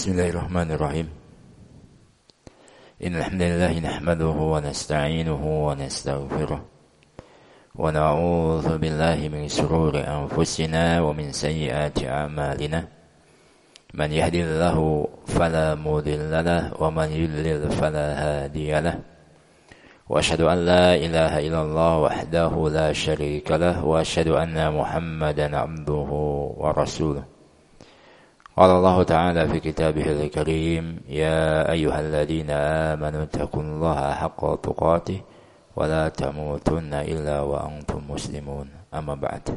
Bismillahirrahmanirrahim. Innal hamdalillah nahmaduhu wa nasta'inuhu wa nastaghfiruh wa na'udzu billahi min shururi anfusina wa min sayyiati a'malina. Man yahdihillahu fala mudilla lahu wa man yudlil fala hadiya lahu. Wa asyhadu an la ilaha illallah wahdahu la syarika lahu wa asyhadu anna Muhammadan 'abduhu wa rasuluh. Qala Allah Ta'ala fi kitabihil karim, ya ayyuhalladzina amanu taqullaha haqqa tuqatih wa la tamutunna illa wa antum muslimun. Amma ba'd.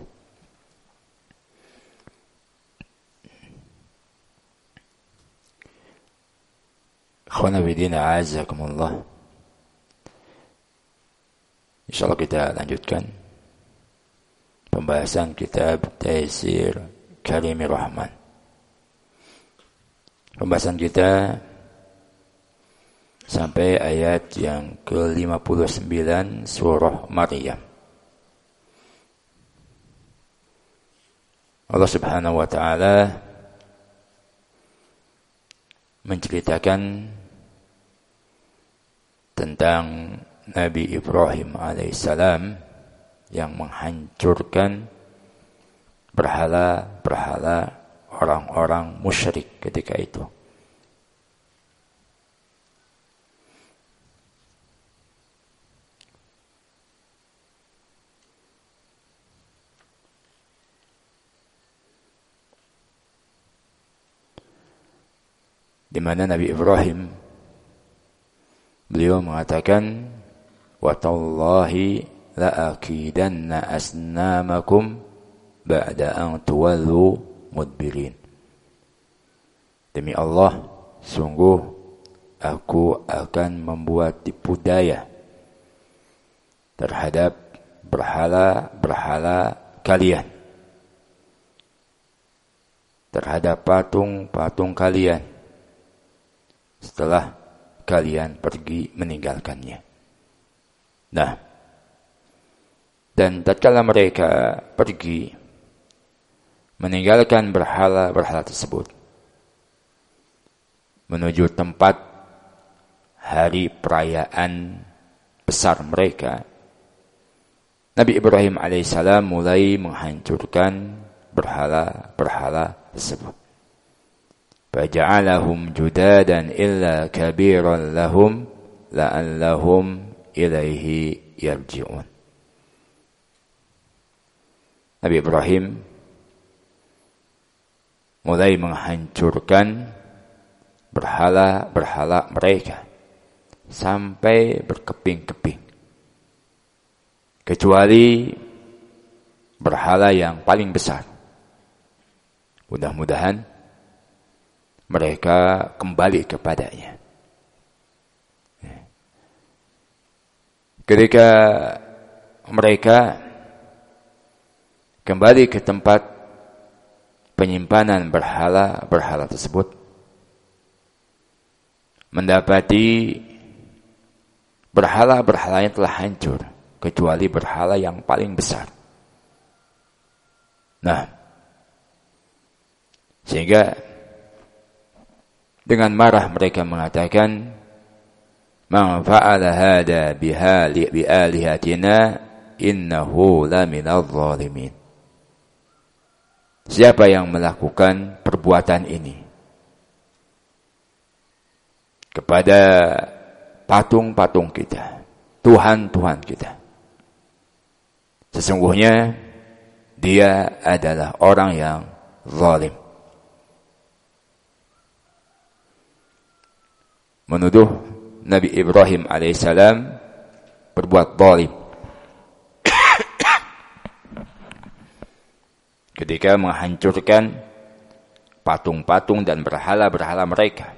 Ikhwana bidina a'azzakumullah. Insyaallah kita lanjutkan pembahasan kitab Taysir Karimir Rahman. Pembahasan kita sampai ayat yang ke-59 surah Maryam. Allah Subhanahu wa ta'ala menceritakan tentang Nabi Ibrahim alaihissalam yang menghancurkan berhala-berhala orang-orang musyrik ketika itu. Di mana Nabi Ibrahim beliau mengatakan, wa tallahi la akidanna asnamakum ba'da an tuwallu mudbirin. Demi Allah, sungguh aku akan membuat tipu daya terhadap berhala-berhala kalian, terhadap patung-patung kalian setelah kalian pergi meninggalkannya. Nah, dan tatkala mereka pergi meninggalkan berhala-berhala tersebut menuju tempat hari perayaan besar mereka, Nabi Ibrahim alaihissalam mulai menghancurkan berhala-berhala tersebut. Faja'alahum judadan illa kabiran lahum la'allahum ilaihi yarji'un. Nabi Ibrahim mulai menghancurkan berhala-berhala mereka sampai berkeping-keping, kecuali berhala yang paling besar. Mudah-mudahan mereka kembali kepadanya. Ketika mereka kembali ke tempat penyimpanan berhala-berhala tersebut, mendapati berhala-berhala yang telah hancur, kecuali berhala yang paling besar. Nah, sehingga dengan marah mereka mengatakan, man fa'ala hada bi'alihatina innahu laminadh dhalimin. Siapa yang melakukan perbuatan ini kepada patung-patung kita, Tuhan-Tuhan kita, sesungguhnya dia adalah orang yang zalim. Menuduh Nabi Ibrahim alaihissalam berbuat zalim ketika menghancurkan patung-patung dan berhala-berhala mereka.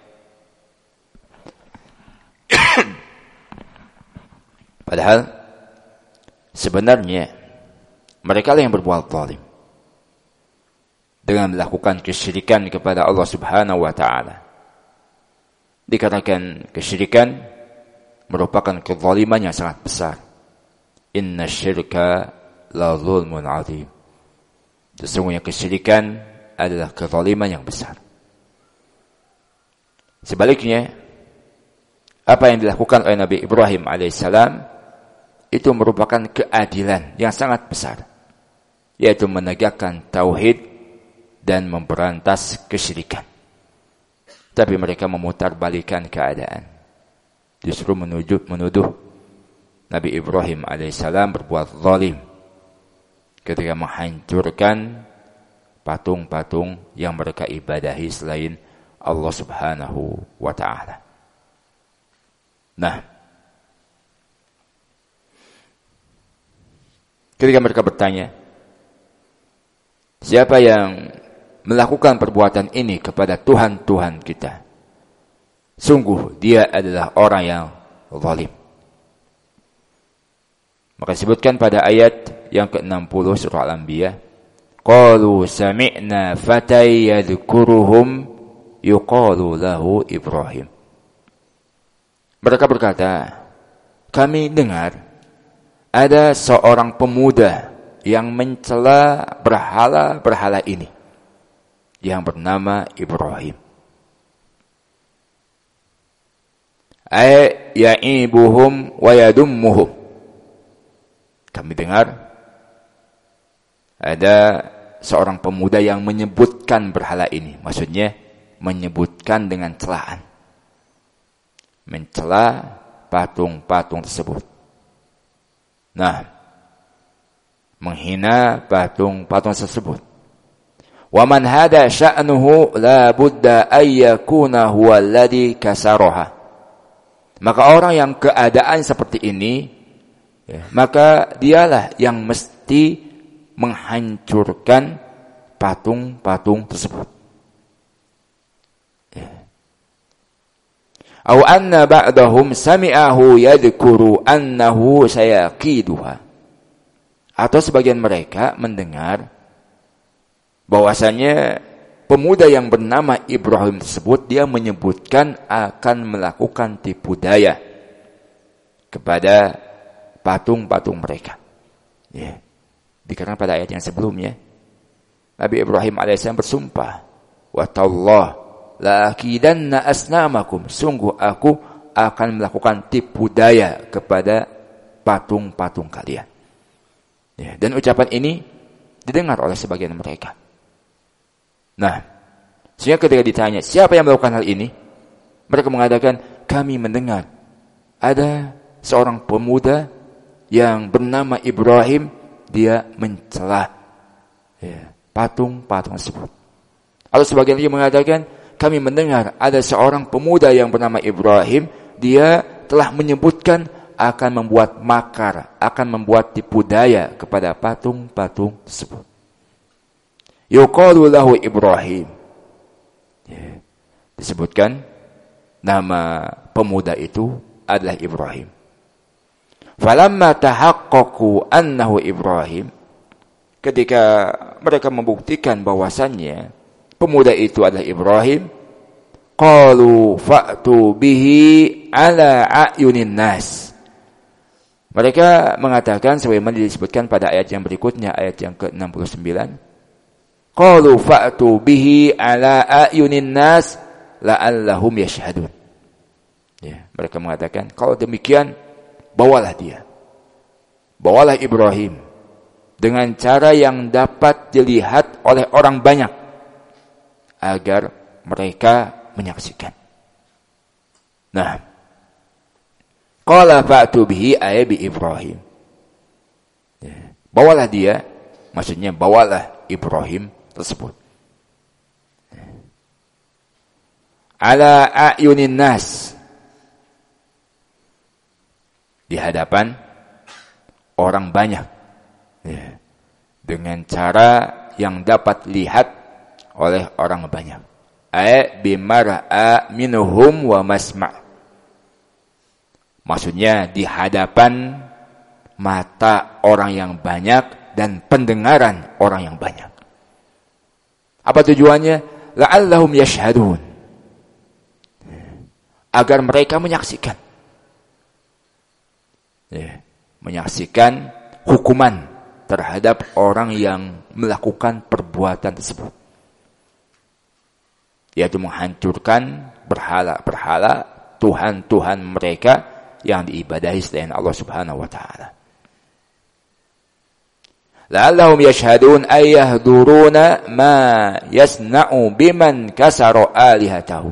Padahal sebenarnya mereka lah yang berbuat zalim dengan melakukan kesyirikan kepada Allah Subhanahu wa ta'ala. Dikatakan kesyirikan merupakan kezaliman yang sangat besar. Inna syirka la zulmun azim. Sesungguhnya kesyirikan adalah kezaliman yang besar. Sebaliknya, apa yang dilakukan oleh Nabi Ibrahim alaihissalam itu merupakan keadilan yang sangat besar, yaitu menegakkan tauhid dan memberantas kesyirikan. Tapi mereka memutarbalikkan keadaan, justru menuduh Nabi Ibrahim alaihissalam berbuat zalim ketika menghancurkan patung-patung yang mereka ibadahi selain Allah Subhanahu wa ta'ala. Nah, ketika mereka bertanya, siapa yang melakukan perbuatan ini kepada Tuhan-Tuhan kita? Sungguh dia adalah orang yang zalim. Maka disebutkan pada ayat yang ke-60 surah Al-Anbiya, qalu sami'na fatay yadhkuruhum yuqalu lahu Ibrahim. Mereka berkata, kami dengar ada seorang pemuda yang mencela berhala-berhala ini yang bernama Ibrahim. Ay ya'ibuhum wa yadummuhum. Kami dengar ada seorang pemuda yang menyebutkan berhala ini. Maksudnya menyebutkan dengan celaan, mencela patung-patung tersebut. Nah, menghina patung-patung tersebut. Wa man hada sya'nuhu la budda ay yakuna huwa alladhi kasaraha. Maka orang yang keadaan seperti ini, maka dialah yang mesti menghancurkan patung-patung tersebut. Aw anna ba'dahum sami'ahu yadhkuru annahu sayaqiduha. Atau sebagian mereka mendengar bahwasanya pemuda yang bernama Ibrahim tersebut dia menyebutkan akan melakukan tipu daya kepada patung-patung mereka. Ya. Dikarenakan pada ayat yang sebelumnya Nabi Ibrahim alaihissalam bersumpah, wa tallah la akidanna asnamakum, sungguh aku akan melakukan tipu daya kepada patung-patung kalian. Ya, dan ucapan ini didengar oleh sebagian mereka. Nah, sehingga ketika ditanya siapa yang melakukan hal ini, mereka mengatakan kami mendengar ada seorang pemuda yang bernama Ibrahim, dia mencela patung-patung tersebut. Atau sebagian lagi mengatakan kami mendengar ada seorang pemuda yang bernama Ibrahim, dia telah menyebutkan akan membuat makar, akan membuat tipu daya kepada patung-patung tersebut. Yuqalu lahu Ibrahim. Disebutkan nama pemuda itu adalah Ibrahim. Falamma tahaqqaqu annahu Ibrahim, ketika mereka membuktikan bahwasannya pemuda itu adalah Ibrahim, qalu fa'tu bihi ala a'yunin nas. Mereka mengatakan sebagaimana disebutkan pada ayat yang berikutnya, ayat yang ke-69, qalu fa'tu bihi ala a'yunin nas la'allahum yashhadun. Ya, mereka mengatakan kalau demikian bawalah dia, bawalah Ibrahim dengan cara yang dapat dilihat oleh orang banyak agar mereka menyaksikan. Nah, qala fa'tu bihi ay bi Ibrahim. Ya, bawalah dia, maksudnya bawalah Ibrahim tersebut. Ala a'yunin nas, di hadapan orang banyak, ya, dengan cara yang dapat lihat oleh orang banyak. Ay bimara'a minhum wa masma'. Maksudnya di hadapan mata orang yang banyak dan pendengaran orang yang banyak. Apa tujuannya? La'allahum yashhadun, agar mereka menyaksikan. Ya, menyaksikan hukuman terhadap orang yang melakukan perbuatan tersebut. yaitu menghancurkan berhala-berhala Tuhan-Tuhan mereka yang diibadahi selain Allah Subhanahu wa taala. La'allahum yashhadun ayyahduruna ma yasna'u biman kasara alihatahum.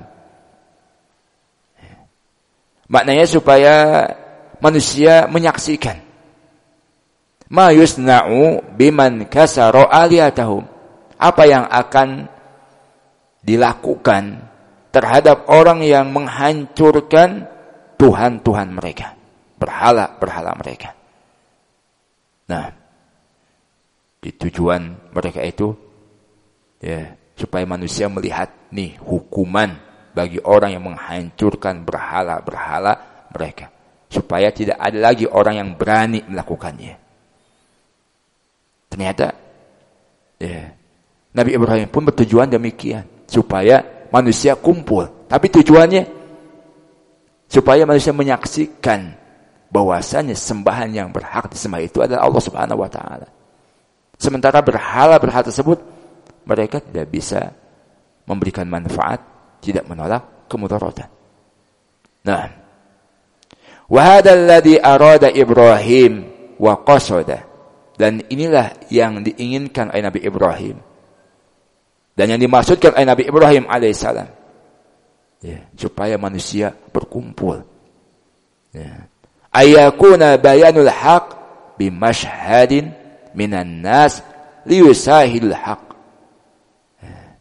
Maknanya supaya manusia menyaksikan ma yasna'u biman kasara alihatahum, apa yang akan dilakukan terhadap orang yang menghancurkan Tuhan-Tuhan mereka, berhala-berhala mereka. Nah, di tujuan mereka itu ya, supaya manusia melihat nih hukuman bagi orang yang menghancurkan berhala-berhala mereka, supaya tidak ada lagi orang yang berani melakukannya. Ternyata ya, Nabi Ibrahim pun bertujuan demikian, supaya manusia kumpul. Tapi tujuannya supaya manusia menyaksikan bahwasanya sembahan yang berhak disembah itu adalah Allah Subhanahu wa taala. Sementara berhala-berhala tersebut mereka tidak bisa memberikan manfaat, tidak menolak kemudaratan. Nah, wa hadzal ladzi arada Ibrahim wa qasada, dan inilah yang diinginkan oleh Nabi Ibrahim dan yang dimaksudkan oleh Nabi Ibrahim alaihissalam, ya, supaya manusia berkumpul. Ya. Ayakuna bayanul haq bimashhadin minan nas liyusahil haq. Ya.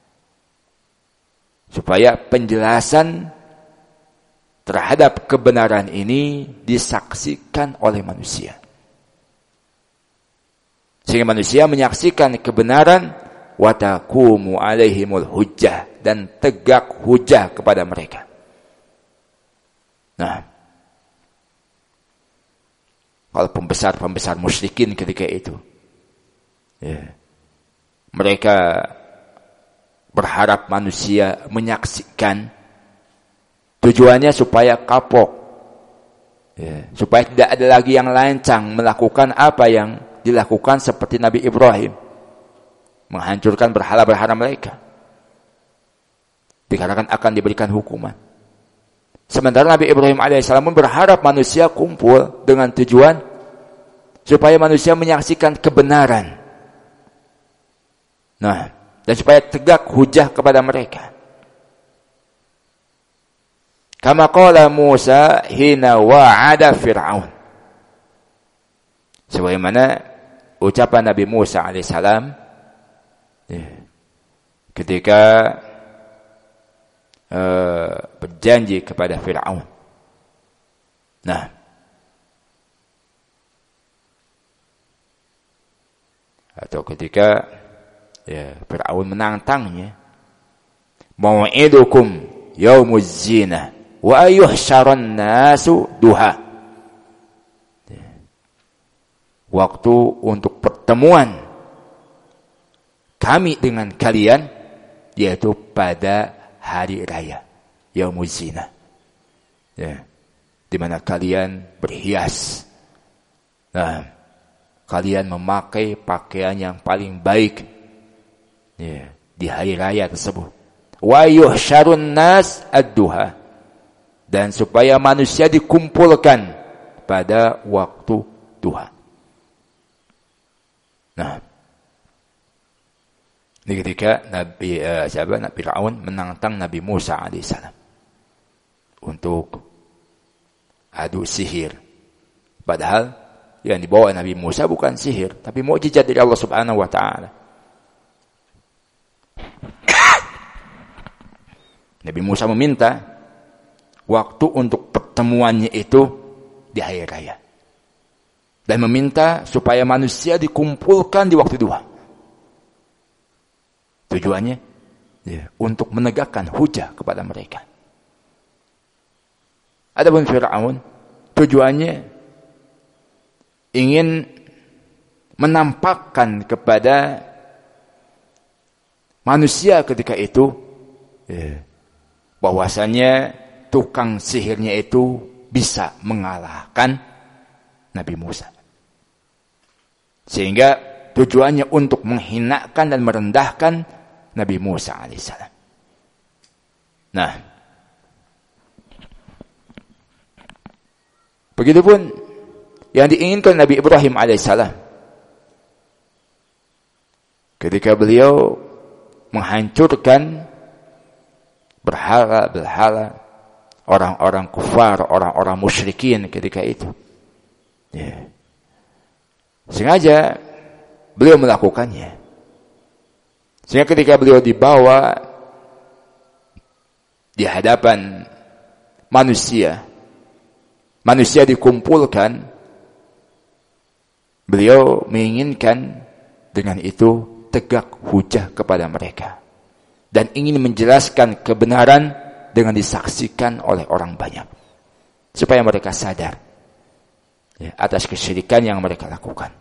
Supaya penjelasan terhadap kebenaran ini disaksikan oleh manusia. Sehingga manusia menyaksikan kebenaran, watakumu alaihimul hujjah, dan tegak hujjah kepada mereka. Nah, kalau pembesar-pembesar musyrikin ketika itu, ya, mereka berharap manusia menyaksikan, tujuannya supaya kapok, ya, supaya tidak ada lagi yang lancang melakukan apa yang dilakukan seperti Nabi Ibrahim, menghancurkan berhala-berhala mereka, dikarenakan akan diberikan hukuman. Sementara Nabi Ibrahim alaihissalam berharap manusia kumpul dengan tujuan supaya manusia menyaksikan kebenaran. Nah, dan supaya tegak hujah kepada mereka. Kama qala Musa hina wa'ada Fir'aun. Sebagaimana ucapan Nabi Musa alaihissalam ketika berjanji kepada Fir'aun. Nah, atau ketika ya, Fir'aun menantangnya, mau'idukum yaumuz zinah wa ayyuhsyaran nasu duha. Waktu untuk pertemuan kami dengan kalian yaitu pada hari raya yaumuz zinah, ya, di mana kalian berhias. Nah, kalian memakai pakaian yang paling baik, ya, di hari raya tersebut. Wa yuhsyarun nas ad-duha, dan supaya manusia dikumpulkan pada waktu duha. Nah, ini ketika Nabi Fir'aun menantang Nabi Musa alaihissalam untuk adu sihir. Padahal yang dibawa Nabi Musa bukan sihir, tapi mukjizat dari Allah Subhanahu wa taala. Nabi Musa meminta waktu untuk pertemuannya itu di hari raya. Dan meminta supaya manusia dikumpulkan di waktu duha. Tujuannya ya, untuk menegakkan hujah kepada mereka. Adapun Fir'aun, tujuannya ingin menampakkan kepada manusia ketika itu ya, bahwasanya tukang sihirnya itu bisa mengalahkan Nabi Musa. Sehingga tujuannya untuk menghinakan dan merendahkan Nabi Musa alaihissalam. Nah, begitupun yang diinginkan Nabi Ibrahim alaihissalam ketika beliau menghancurkan berhala-berhala orang-orang kufar, orang-orang musyrikin ketika itu. Ya. Sengaja beliau melakukannya. Sehingga ketika beliau dibawa di hadapan manusia dikumpulkan, beliau menginginkan dengan itu tegak hujah kepada mereka dan ingin menjelaskan kebenaran dengan disaksikan oleh orang banyak supaya mereka sadar ya, atas kesyirikan yang mereka lakukan.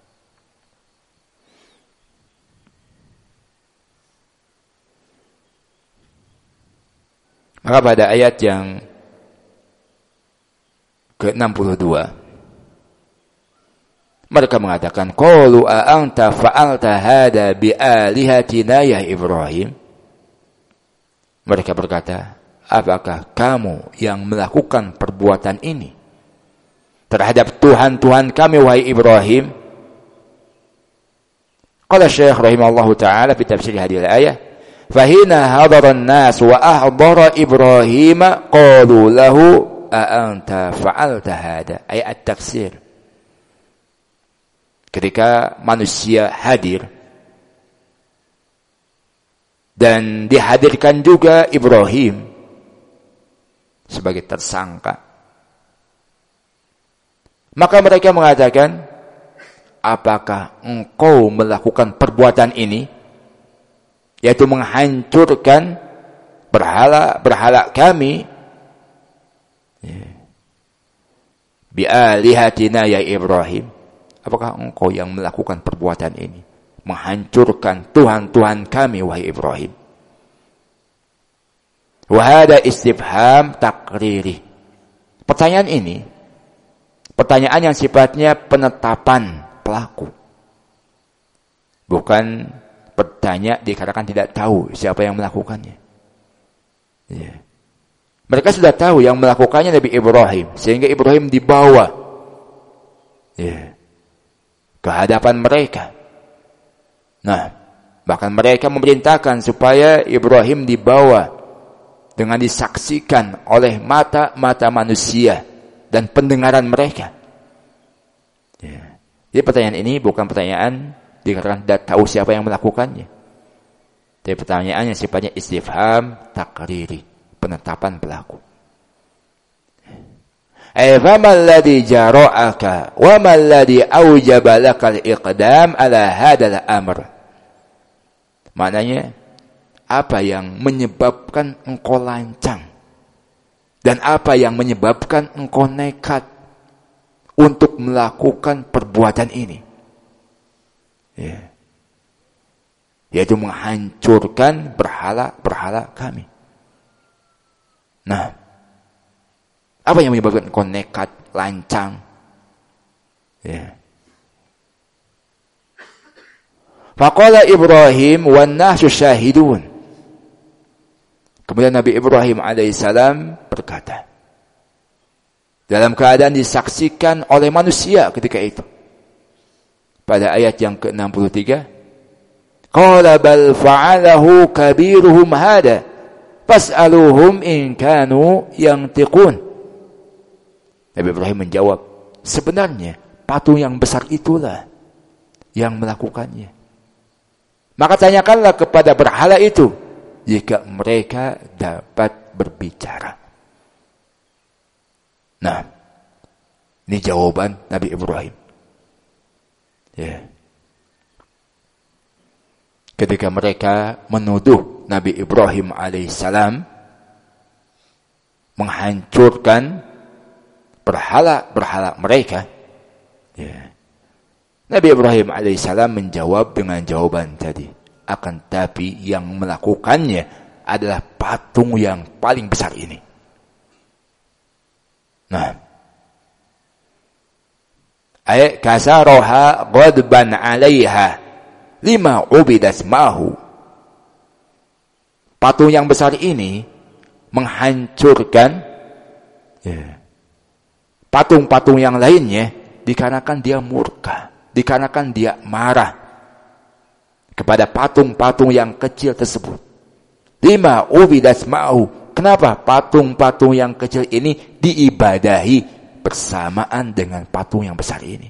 Maka pada ayat yang ke-62 mereka mengatakan, qalu a anta fa'alta hada bi alihatina ya Ibrahim. Mereka berkata, apakah kamu yang melakukan perbuatan ini terhadap Tuhan-Tuhan kami wahai Ibrahim? Qala Syekh rahimahullahu taala fi tafsir hadhihi al-ayah, fahina hadara an-nas wa ahdara Ibrahim qalu lahu a anta fa'alta hada, ay at-taksir. Ketika manusia hadir dan dihadirkan juga Ibrahim sebagai tersangka, maka mereka mengatakan, apakah engkau melakukan perbuatan ini, yaitu menghancurkan berhala-berhala kami, bi'alihatina ya Ibrahim? Apakah engkau yang melakukan perbuatan ini, menghancurkan Tuhan-Tuhan kami wahai Ibrahim? Wahada istifham takriri. Pertanyaan ini pertanyaan yang sifatnya penetapan pelaku, bukan bertanya dikarenakan tidak tahu siapa yang melakukannya. Ya. Mereka sudah tahu yang melakukannya Nabi Ibrahim, sehingga Ibrahim dibawa ke hadapan mereka. Nah, bahkan mereka memerintahkan supaya Ibrahim dibawa dengan disaksikan oleh mata-mata manusia dan pendengaran mereka. Ya. Jadi pertanyaan ini bukan pertanyaan dikarenakan tidak tahu siapa yang melakukannya. Tapi pertanyaan yang sifatnya istifham takriri, penetapan pelaku. Fama alladhi jara'aka wa ma alladhi awjaba lakal iqdam ala hadal amr. Maknanya, apa yang menyebabkan engkau lancang dan apa yang menyebabkan engkau nekat untuk melakukan perbuatan ini, yaitu menghancurkan berhala-berhala kami. Nah, apa yang menyebabkan engkau nekat, lancang? Faqala Ibrahim wan nasu syahidun. Kemudian Nabi Ibrahim alaihissalam berkata, dalam keadaan disaksikan oleh manusia ketika itu. Pada ayat yang ke-63, qala bal fa'alahu kabiruhum hada fas'aluhum in kanu yantiqun. Nabi Ibrahim menjawab, sebenarnya patung yang besar itulah yang melakukannya. Maka tanyakanlah kepada berhala itu jika mereka dapat berbicara. Nah, ini jawaban Nabi Ibrahim. Ketika mereka menuduh Nabi Ibrahim alaihissalam menghancurkan berhala-berhala mereka, Nabi Ibrahim alaihissalam menjawab dengan jawaban tadi. Akan tapi yang melakukannya adalah patung yang paling besar ini. Nah, ayat kasaroha ghadban 'alaiha lima ubidas mahu. Patung yang besar ini menghancurkan patung-patung yang lainnya dikarenakan dia murka, dikarenakan dia marah kepada patung-patung yang kecil tersebut. Lima ubidat ma'hu. Kenapa patung-patung yang kecil ini diibadahi bersamaan dengan patung yang besar ini?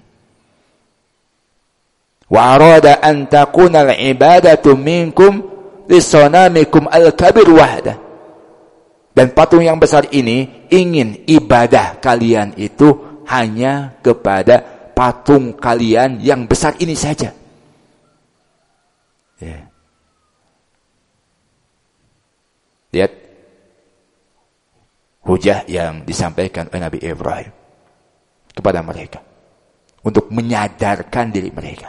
Wa arada an takuna al-ibadatu minkum lisanamikum al-kabir wahda. Dan patung yang besar ini ingin ibadah kalian itu hanya kepada patung kalian yang besar ini saja. Lihat hujah yang disampaikan oleh Nabi Ibrahim kepada mereka untuk menyadarkan diri mereka.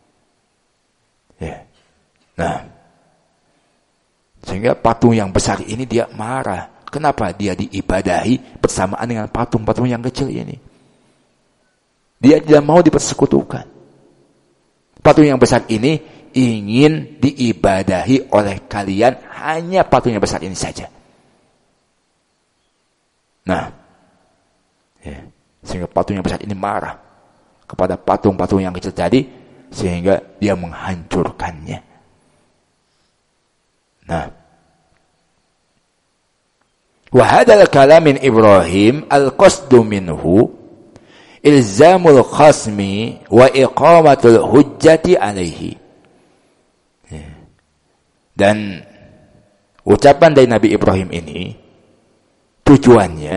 Nah, sehingga patung yang besar ini dia marah. Kenapa dia diibadahi bersamaan dengan patung-patung yang kecil ini? Dia tidak mau dipersekutukan. Patung yang besar ini ingin diibadahi oleh kalian hanya patung yang besar ini saja. Nah, sehingga patung yang besar ini marah kepada patung-patung yang kecil tadi, sehingga dia menghancurkannya. Nah, wa hadzal kalam min Ibrahim al-qasdu minhu ilzamul khasmi wa iqamatul hujjati alaihi. Dan ucapan dari Nabi Ibrahim ini tujuannya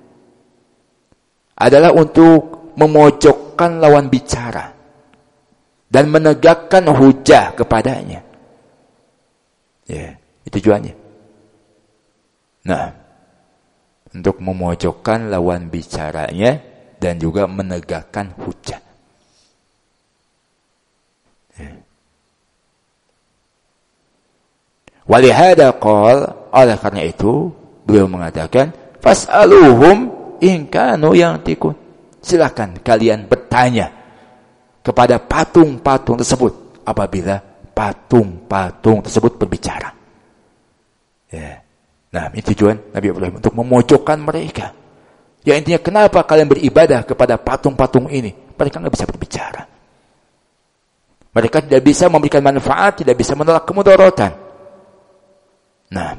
adalah untuk memojokkan lawan bicara dan menegakkan hujah kepadanya. Itu tujuannya. Nah, untuk memojokkan lawan bicaranya dan juga menegakkan hujah. Walihada qala, oleh karena itu beliau mengatakan fas'aluhum in kanu yantiqun. Silakan kalian bertanya kepada patung-patung tersebut apabila patung-patung tersebut berbicara. Nah, ini tujuan Nabi Ibrahim untuk memojokkan mereka. Ya, intinya kenapa kalian beribadah kepada patung-patung ini? Mereka nggak bisa berbicara. Mereka tidak bisa memberikan manfaat, tidak bisa menolak kemudaratan. Nah,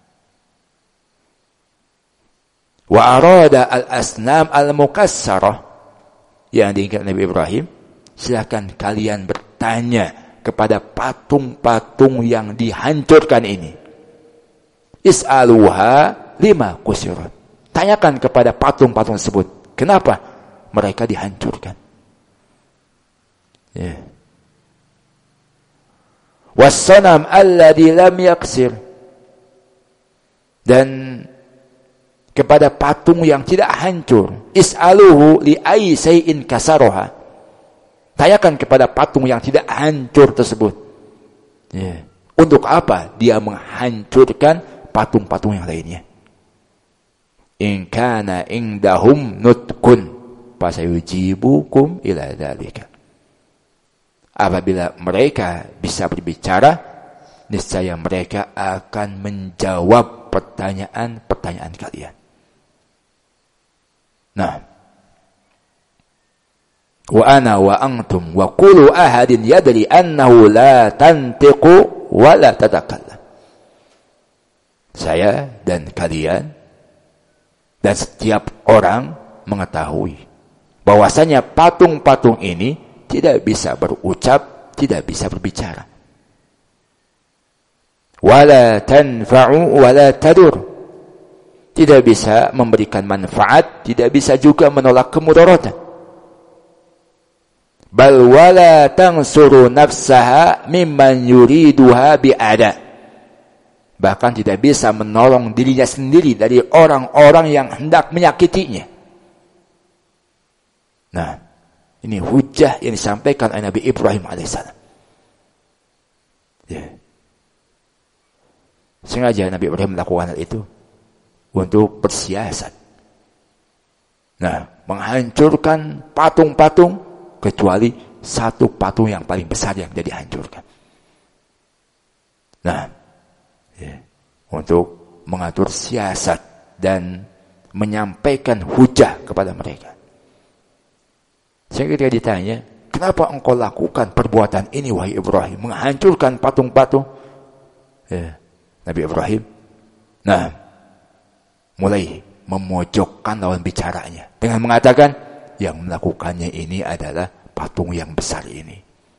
wa arada al-asnam al-mukassarah, yang diinginkan Nabi Ibrahim, silakan kalian bertanya kepada patung-patung yang dihancurkan ini. Is'aluha lima kusirat. Tanyakan kepada patung-patung tersebut, kenapa mereka dihancurkan? Was-sanam alladhi lam yaksir. Dan kepada patung yang tidak hancur, is'aluhu li ayyi shay'in kasaroha. Tanyakan kepada patung yang tidak hancur tersebut. Untuk apa dia menghancurkan patung-patung yang lainnya? In kana indahum nutkun fasayujibukum ila dzalika. Apabila mereka bisa berbicara, niscaya mereka akan menjawab pertanyaan-pertanyaan kalian. Nah, wa ana wa antum wa kullu ahadin yadri annahu la tantiqu wa la tatakallam. Saya dan kalian dan setiap orang mengetahui bahwasanya patung-patung ini tidak bisa berucap, tidak bisa berbicara. Wala tanfa'u wala tadur. Tidak bisa memberikan manfaat, tidak bisa juga menolak kemudaratan. Bal wala tansuru nafsaha mimman yuriduha bi'ada. Bahkan tidak bisa menolong dirinya sendiri dari orang-orang yang hendak menyakitinya. Nah, ini hujah yang disampaikan oleh Nabi Ibrahim alaihissalam. Sengaja Nabi Ibrahim melakukan hal itu untuk bersiasat. Nah, menghancurkan patung-patung kecuali satu patung yang paling besar yang jadi hancurkan. Nah, untuk mengatur siasat dan menyampaikan hujah kepada mereka. Sehingga ketika ditanya, kenapa engkau lakukan perbuatan ini wahai Ibrahim, menghancurkan patung-patung? Nabi Ibrahim, mulai memojokkan lawan bicaranya dengan mengatakan, yang melakukannya ini adalah patung yang besar ini.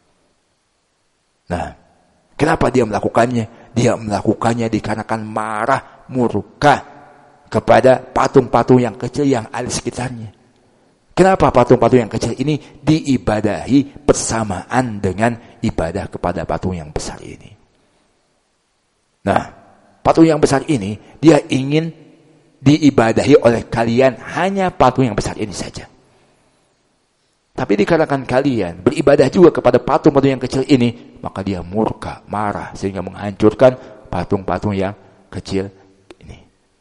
Kenapa dia melakukannya? Dia melakukannya dikarenakan marah, murka kepada patung-patung yang kecil yang ada di sekitarnya. Kenapa patung-patung yang kecil ini diibadahi bersamaan dengan ibadah kepada patung yang besar ini? Patung yang besar ini, dia ingin diibadahi oleh kalian hanya patung yang besar ini saja. Tapi dikarenakan kalian beribadah juga kepada patung-patung yang kecil ini, maka dia murka, marah, sehingga menghancurkan patung-patung yang kecil ini.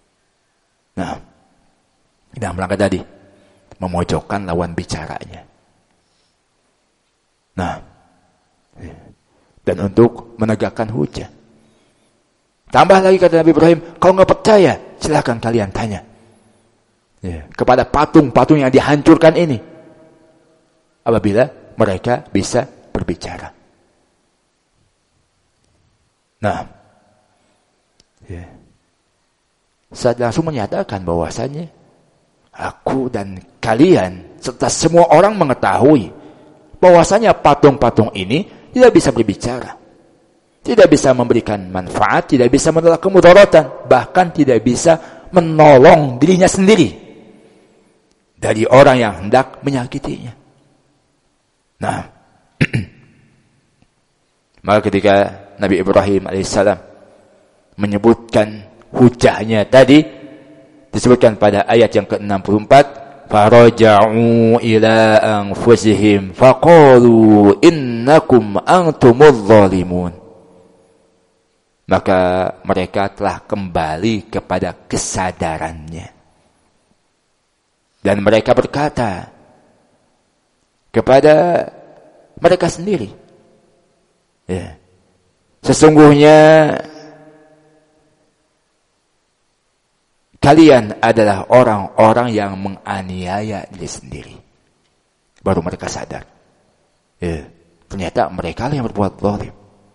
Dalam rangka tadi, memojokkan lawan bicaranya. Dan untuk menegakkan hujah. Tambah lagi kata Nabi Ibrahim, kalau nggak percaya, silakan kalian tanya kepada patung-patung yang dihancurkan ini. Apabila mereka bisa berbicara. Saya langsung menyatakan bahwasannya aku dan kalian serta semua orang mengetahui bahwasanya patung-patung ini tidak bisa berbicara, tidak bisa memberikan manfaat, tidak bisa menolak kemudaratan, bahkan tidak bisa menolong dirinya sendiri dari orang yang hendak menyakitinya. Maka ketika Nabi Ibrahim alaihissalam menyebutkan hujahnya tadi, disebutkan pada ayat yang ke-64, faraja'u ila anfusihim faqalu innakum antumudz zalimun. Maka mereka telah kembali kepada kesadarannya. Dan mereka berkata kepada mereka sendiri, sesungguhnya kalian adalah orang-orang yang menganiaya diri sendiri. Baru mereka sadar, ternyata mereka lah yang berbuat zalim.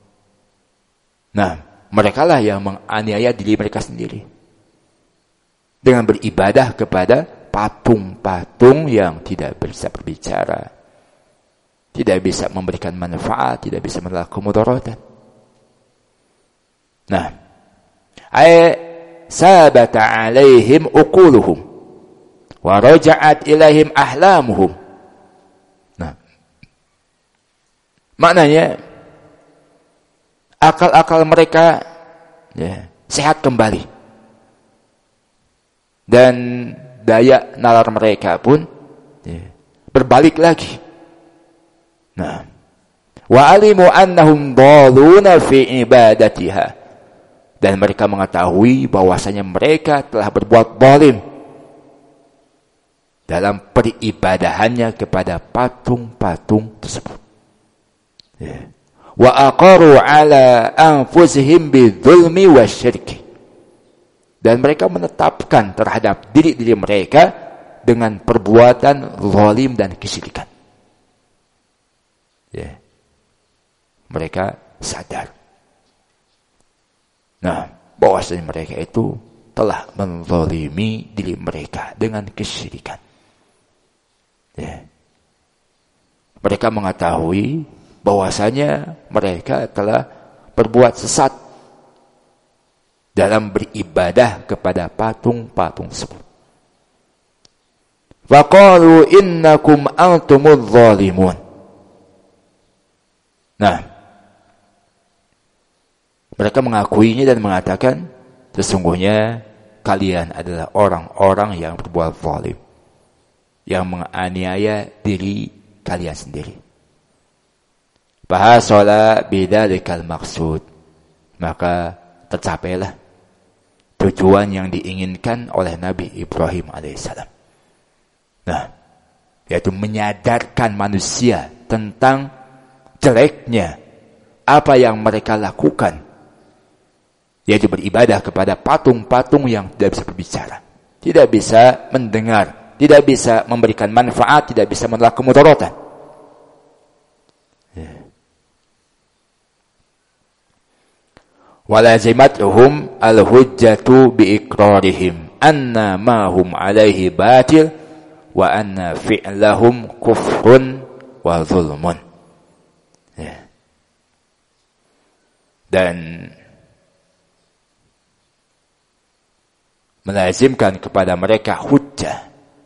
Mereka lah yang menganiaya diri mereka sendiri dengan beribadah kepada patung-patung yang tidak bisa berbicara, tidak bisa memberikan manfaat, tidak bisa menolak kemudaratan. Sabata alaihim uquluhum wa raja'at ilaihim ahlamuhum. Maknanya akal-akal mereka sehat kembali. Dan daya nalar mereka pun berbalik lagi. Wa alimu annahum dhaluna fi ibadatiha. Dan mereka mengetahui bahwasanya mereka telah berbuat zalim dalam peribadahannya kepada patung-patung tersebut. Wa aqaru ala anfusihim bidzulmi wasyirki. Dan mereka menetapkan terhadap diri-diri mereka dengan perbuatan zalim dan kesyirikan. Mereka sadar. Bahwasanya mereka itu telah menzalimi diri mereka dengan kesyirikan. Mereka mengetahui bahwasanya mereka telah berbuat sesat dalam beribadah kepada patung-patung tersebut. Faqalu innakum antumudz zalimun. Mereka mengakuinya dan mengatakan, sesungguhnya kalian adalah orang-orang yang berbuat zalim, yang menganiaya diri kalian sendiri. Bahasala bidzalikal maqsud. Maka tercapailah tujuan yang diinginkan oleh Nabi Ibrahim alaihissalam. Yaitu menyadarkan manusia tentang jeleknya apa yang mereka lakukan yaitu beribadah kepada patung-patung yang tidak bisa berbicara, tidak bisa mendengar, tidak bisa memberikan manfaat, tidak bisa menolak kemudaratan. Walazimatuhum al-hujjatu biiqrarihim anna ma hum alaihi batil wa anna fi'lahum kufrun wa zulmun. Dan melazimkan kepada mereka hujjah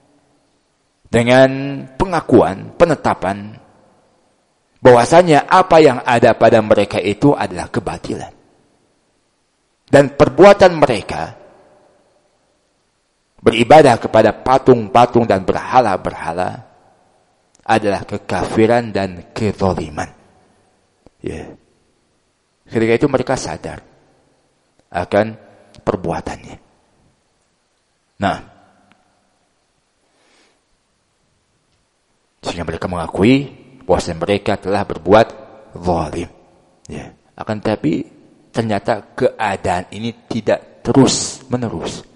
dengan pengakuan, penetapan bahwasanya apa yang ada pada mereka itu adalah kebatilan. Dan perbuatan mereka beribadah kepada patung-patung dan berhala-berhala adalah kekafiran dan kezaliman. Ketika itu mereka sadar akan perbuatannya. Nah, sehingga mereka mengakui bahwa mereka telah berbuat zalim. Akan tapi ternyata keadaan ini tidak terus menerus.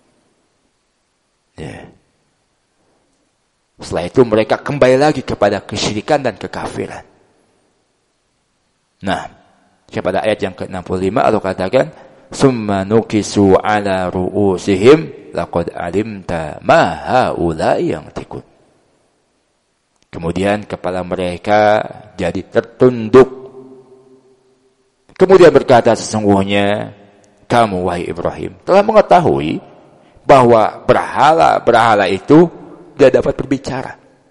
Setelah itu mereka kembali lagi kepada kesyirikan dan kekafiran. Nah, pada ayat yang ke-65 Allah katakan, "Summa nukisu ala ru'usihim laqad alimta ma haula'i yantiqun." Kemudian kepala mereka jadi tertunduk. Kemudian berkata, "Sesungguhnya kamu, wahai Ibrahim, telah mengetahui bahwa berhala-berhala itu tidak dapat berbicara."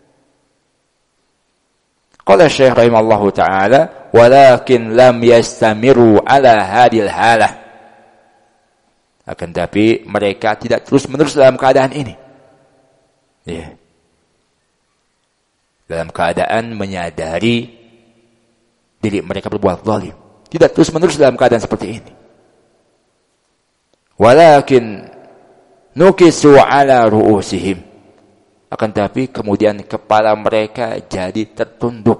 Qala Syekh rahimallahu ta'ala, "Walakin lam yastamiru ala hadil halah." Akan tapi mereka tidak terus-menerus dalam keadaan ini. Dalam keadaan menyadari diri mereka berbuat zalim. Tidak terus-menerus dalam keadaan seperti ini. Walakin nukisu ala ru'usihim. Akan tapi kemudian kepala mereka jadi tertunduk.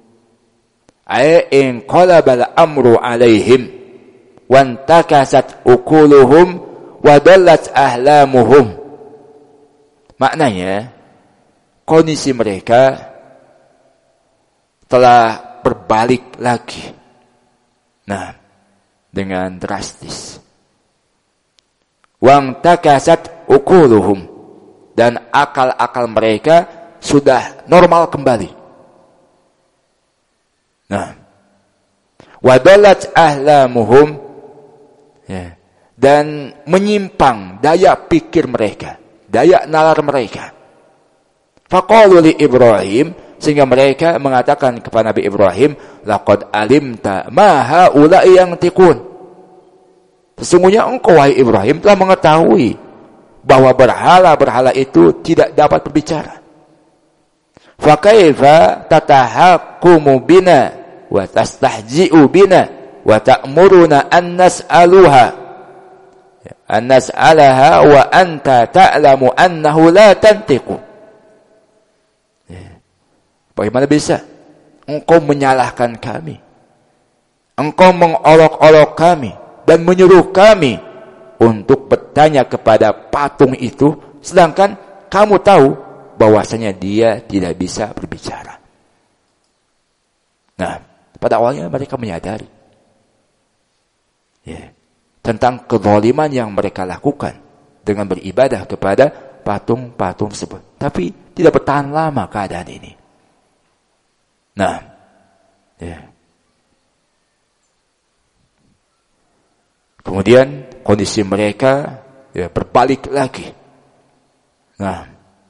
In qalabal amru alaihim wantakasat ukuluhum wadallat ahlamuhum. Maknanya kondisi mereka telah berbalik lagi. Nah, dengan drastis. Wantakasat ukuluhum, dan akal-akal mereka sudah normal kembali. Nah, wadalat ahlamuhum, dan menyimpang daya pikir mereka, daya nalar mereka. Faqalu li Ibrahim, sehingga mereka mengatakan kepada Nabi Ibrahim, laqad alimta ma haula'i yantiqun. Sesungguhnya engkau, wahai Ibrahim, telah mengetahui bahwa berhala-berhala itu tidak dapat berbicara. Fa kaifa tatahakkumu bina wa tastahzi'u bina wa ta'muruna an nas'alaha wa anta ta'lamu annahu la tantiqu. Bagaimana bisa engkau menyalahkan kami? Engkau mengolok-olok kami dan menyuruh kami untuk bertanya kepada patung itu, sedangkan kamu tahu bahwasanya dia tidak bisa berbicara. Nah, pada awalnya mereka menyadari tentang kezaliman yang mereka lakukan dengan beribadah kepada patung-patung tersebut. Tapi tidak bertahan lama keadaan ini. Nah, kemudian kondisi mereka berbalik lagi. Nah,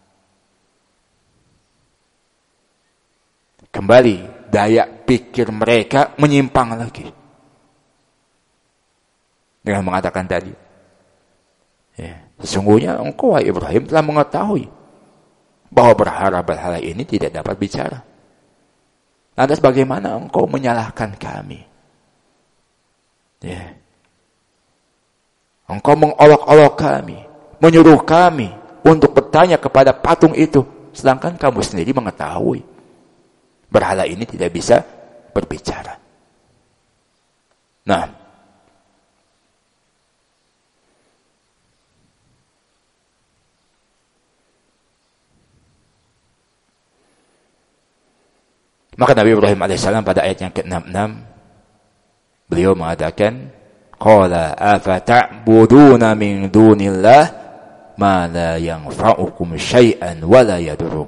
kembali daya pikir mereka menyimpang lagi. Dengan mengatakan tadi, sesungguhnya engkau, wahai Ibrahim, telah mengetahui bahwa berhala-berhala ini tidak dapat bicara. Lantas bagaimana engkau menyalahkan kami? Engkau mengolok-olok kami, menyuruh kami untuk bertanya kepada patung itu, sedangkan kamu sendiri mengetahui berhala ini tidak bisa berbicara. Nah, Maka Nabi Ibrahim alaihissalam pada ayat yang ke-66 beliau mengatakan, qala afata'buduna min dunillah ma la yanfa'ukum syai'an wa la yadurrukum.